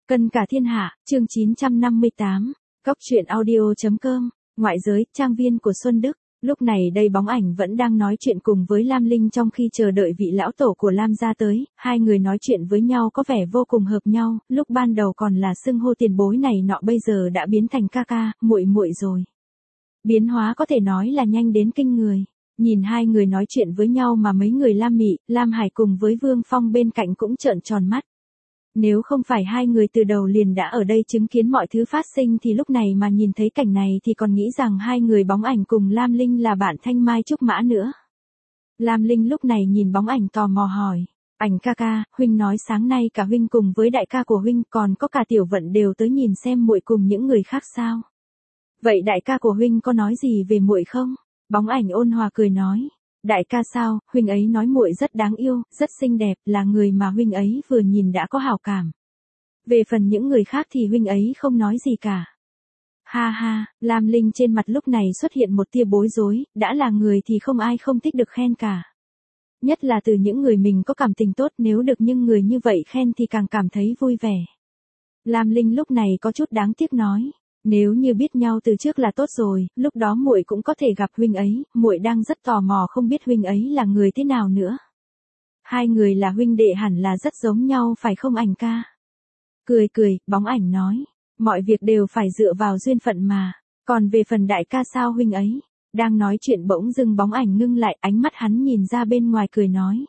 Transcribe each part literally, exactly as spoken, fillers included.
Cân cả thiên hạ, chương chín trăm năm mươi tám, Cóc truyện audio.com, ngoại giới, trang viên của Xuân Đức. Lúc này đây Bóng Ảnh vẫn đang nói chuyện cùng với Lam Linh trong khi chờ đợi vị lão tổ của Lam gia tới, hai người nói chuyện với nhau có vẻ vô cùng hợp nhau, lúc ban đầu còn là xưng hô tiền bối này nọ bây giờ đã biến thành ca ca, muội muội rồi. Biến hóa có thể nói là nhanh đến kinh người. Nhìn hai người nói chuyện với nhau mà mấy người Lam Mị, Lam Hải cùng với Vương Phong bên cạnh cũng trợn tròn mắt. Nếu không phải hai người từ đầu liền đã ở đây chứng kiến mọi thứ phát sinh thì lúc này mà nhìn thấy cảnh này thì còn nghĩ rằng hai người Bóng Ảnh cùng Lam Linh là bạn thanh mai trúc mã nữa. Lam Linh lúc này nhìn Bóng Ảnh tò mò hỏi, Ảnh ca ca, huynh nói sáng nay cả huynh cùng với đại ca của huynh còn có cả Tiểu Vận đều tới nhìn xem muội cùng những người khác sao? Vậy đại ca của huynh có nói gì về muội không? Bóng Ảnh ôn hòa cười nói, đại ca sao, huynh ấy nói muội rất đáng yêu, rất xinh đẹp, là người mà huynh ấy vừa nhìn đã có hảo cảm. Về phần những người khác thì huynh ấy không nói gì cả. Ha ha, Lam Linh trên mặt lúc này xuất hiện một tia bối rối, đã là người thì không ai không thích được khen cả. Nhất là từ những người mình có cảm tình tốt, nếu được những người như vậy khen thì càng cảm thấy vui vẻ. Lam Linh lúc này có chút đáng tiếc nói, nếu như biết nhau từ trước là tốt rồi, lúc đó muội cũng có thể gặp huynh ấy, muội đang rất tò mò không biết huynh ấy là người thế nào nữa. Hai người là huynh đệ hẳn là rất giống nhau phải không Ảnh ca? Cười cười, Bóng Ảnh nói, mọi việc đều phải dựa vào duyên phận mà, còn về phần đại ca sao huynh ấy? Đang nói chuyện bỗng dưng Bóng Ảnh ngưng lại, ánh mắt hắn nhìn ra bên ngoài cười nói.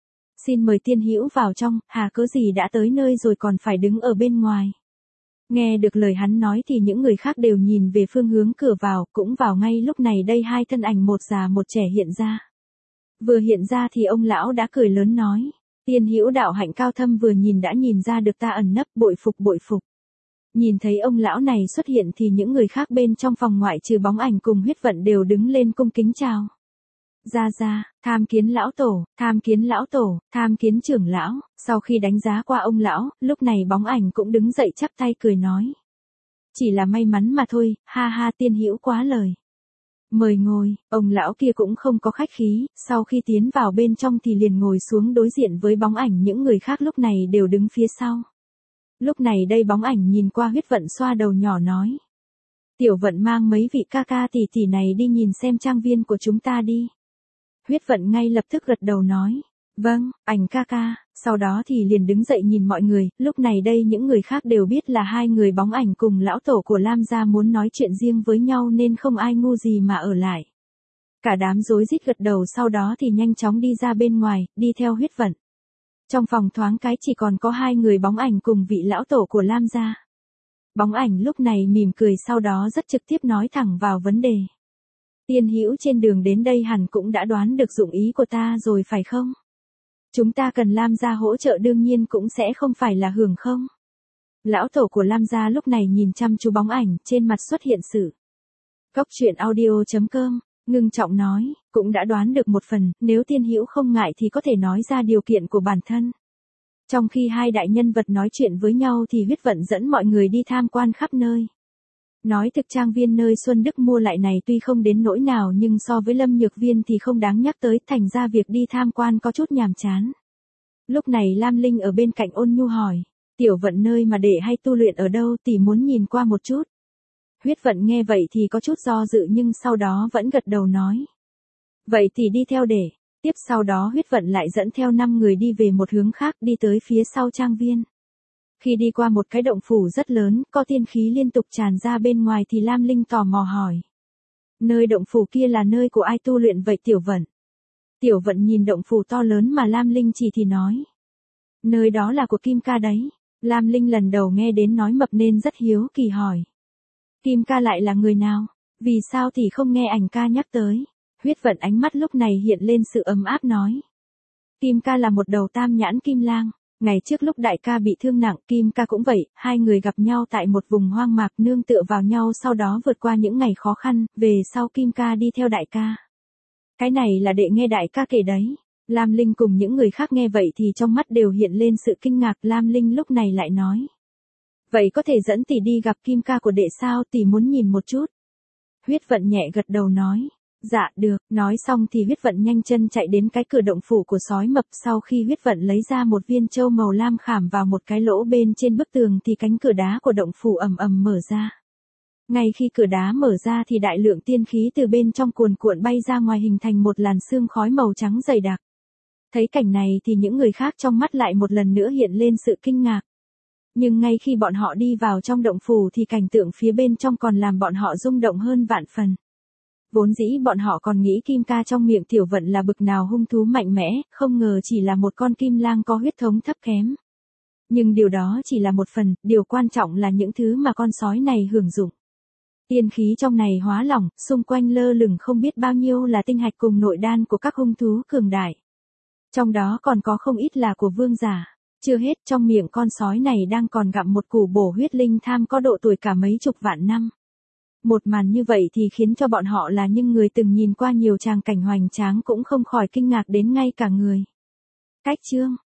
Xin mời tiên hữu vào trong, hà cớ gì đã tới nơi rồi còn phải đứng ở bên ngoài. Nghe được lời hắn nói thì những người khác đều nhìn về phương hướng cửa vào, cũng vào ngay lúc này đây hai thân ảnh một già một trẻ hiện ra. Vừa hiện ra thì ông lão đã cười lớn nói, tiên hữu đạo hạnh cao thâm vừa nhìn đã nhìn ra được ta ẩn nấp, bội phục bội phục. Nhìn thấy ông lão này xuất hiện thì những người khác bên trong phòng ngoại trừ Bóng Ảnh cùng Huyết Vận đều đứng lên cung kính chào. Ra ra, tham kiến lão tổ, tham kiến lão tổ, tham kiến trưởng lão. Sau khi đánh giá qua ông lão, lúc này Bóng Ảnh cũng đứng dậy chắp tay cười nói. Chỉ là may mắn mà thôi, ha ha tiên hữu quá lời. Mời ngồi, ông lão kia cũng không có khách khí, sau khi tiến vào bên trong thì liền ngồi xuống đối diện với Bóng Ảnh, những người khác lúc này đều đứng phía sau. Lúc này đây Bóng Ảnh nhìn qua Huyết Vận xoa đầu nhỏ nói. Tiểu Vận mang mấy vị ca ca tỷ tỷ này đi nhìn xem trang viên của chúng ta đi. Huyết Vận ngay lập tức gật đầu nói, vâng, Ảnh ca ca, sau đó thì liền đứng dậy nhìn mọi người, lúc này đây những người khác đều biết là hai người Bóng Ảnh cùng lão tổ của Lam gia muốn nói chuyện riêng với nhau nên không ai ngu gì mà ở lại. Cả đám rối rít gật đầu sau đó thì nhanh chóng đi ra bên ngoài, đi theo Huyết Vận. Trong phòng thoáng cái chỉ còn có hai người Bóng Ảnh cùng vị lão tổ của Lam gia. Bóng Ảnh lúc này mỉm cười sau đó rất trực tiếp nói thẳng vào vấn đề. Tiên hữu trên đường đến đây hẳn cũng đã đoán được dụng ý của ta rồi phải không? Chúng ta cần Lam gia hỗ trợ đương nhiên cũng sẽ không phải là hưởng không? Lão tổ của Lam gia lúc này nhìn chăm chú Bóng Ảnh, trên mặt xuất hiện sự. Cóc truyện audio.com, ngưng trọng nói, cũng đã đoán được một phần, nếu tiên hữu không ngại thì có thể nói ra điều kiện của bản thân. Trong khi hai đại nhân vật nói chuyện với nhau thì Huyết Vận dẫn mọi người đi tham quan khắp nơi. Nói thực trang viên nơi Xuân Đức mua lại này tuy không đến nỗi nào nhưng so với Lâm Nhược Viên thì không đáng nhắc tới, thành ra việc đi tham quan có chút nhàm chán. Lúc này Lam Linh ở bên cạnh ôn nhu hỏi, Tiểu Vận nơi mà để hay tu luyện ở đâu tỷ muốn nhìn qua một chút. Huyết Vận nghe vậy thì có chút do dự nhưng sau đó vẫn gật đầu nói. Vậy thì đi theo để. Tiếp sau đó Huyết Vận lại dẫn theo năm người đi về một hướng khác đi tới phía sau trang viên. Khi đi qua một cái động phủ rất lớn, có tiên khí liên tục tràn ra bên ngoài thì Lam Linh tò mò hỏi. Nơi động phủ kia là nơi của ai tu luyện vậy Tiểu Vận? Tiểu Vận nhìn động phủ to lớn mà Lam Linh chỉ thì nói. Nơi đó là của Kim ca đấy. Lam Linh lần đầu nghe đến nói mập nên rất hiếu kỳ hỏi. Kim ca lại là người nào? Vì sao thì không nghe Ảnh ca nhắc tới? Huyết Vận ánh mắt lúc này hiện lên sự ấm áp nói. Kim ca là một đầu tam nhãn kim lang. Ngày trước lúc đại ca bị thương nặng, Kim ca cũng vậy, hai người gặp nhau tại một vùng hoang mạc nương tựa vào nhau sau đó vượt qua những ngày khó khăn, về sau Kim ca đi theo đại ca. Cái này là đệ nghe đại ca kể đấy. Lam Linh cùng những người khác nghe vậy thì trong mắt đều hiện lên sự kinh ngạc, Lam Linh lúc này lại nói. Vậy có thể dẫn tỷ đi gặp Kim ca của đệ sao, tỷ muốn nhìn một chút. Huyết Vận nhẹ gật đầu nói. Dạ được, nói xong thì huyết vận nhanh chân chạy đến cái cửa động phủ của sói mập, sau khi huyết vận lấy ra một viên châu màu lam khảm vào một cái lỗ bên trên bức tường thì cánh cửa đá của động phủ ầm ầm mở ra. Ngay khi cửa đá mở ra thì đại lượng tiên khí từ bên trong cuồn cuộn bay ra ngoài hình thành một làn sương khói màu trắng dày đặc. Thấy cảnh này thì những người khác trong mắt lại một lần nữa hiện lên sự kinh ngạc. Nhưng ngay khi bọn họ đi vào trong động phủ thì cảnh tượng phía bên trong còn làm bọn họ rung động hơn vạn phần. Vốn dĩ bọn họ còn nghĩ kim ca trong miệng tiểu vận là bực nào hung thú mạnh mẽ, không ngờ chỉ là một con kim lang có huyết thống thấp kém. Nhưng điều đó chỉ là một phần, điều quan trọng là những thứ mà con sói này hưởng dụng. Tiên khí trong này hóa lỏng, xung quanh lơ lửng không biết bao nhiêu là tinh hạch cùng nội đan của các hung thú cường đại. Trong đó còn có không ít là của vương giả. Chưa hết, trong miệng con sói này đang còn gặm một củ bổ huyết linh tham có độ tuổi cả mấy chục vạn năm. Một màn như vậy thì khiến cho bọn họ là những người từng nhìn qua nhiều tràng cảnh hoành tráng cũng không khỏi kinh ngạc đến ngay cả người. Cách chương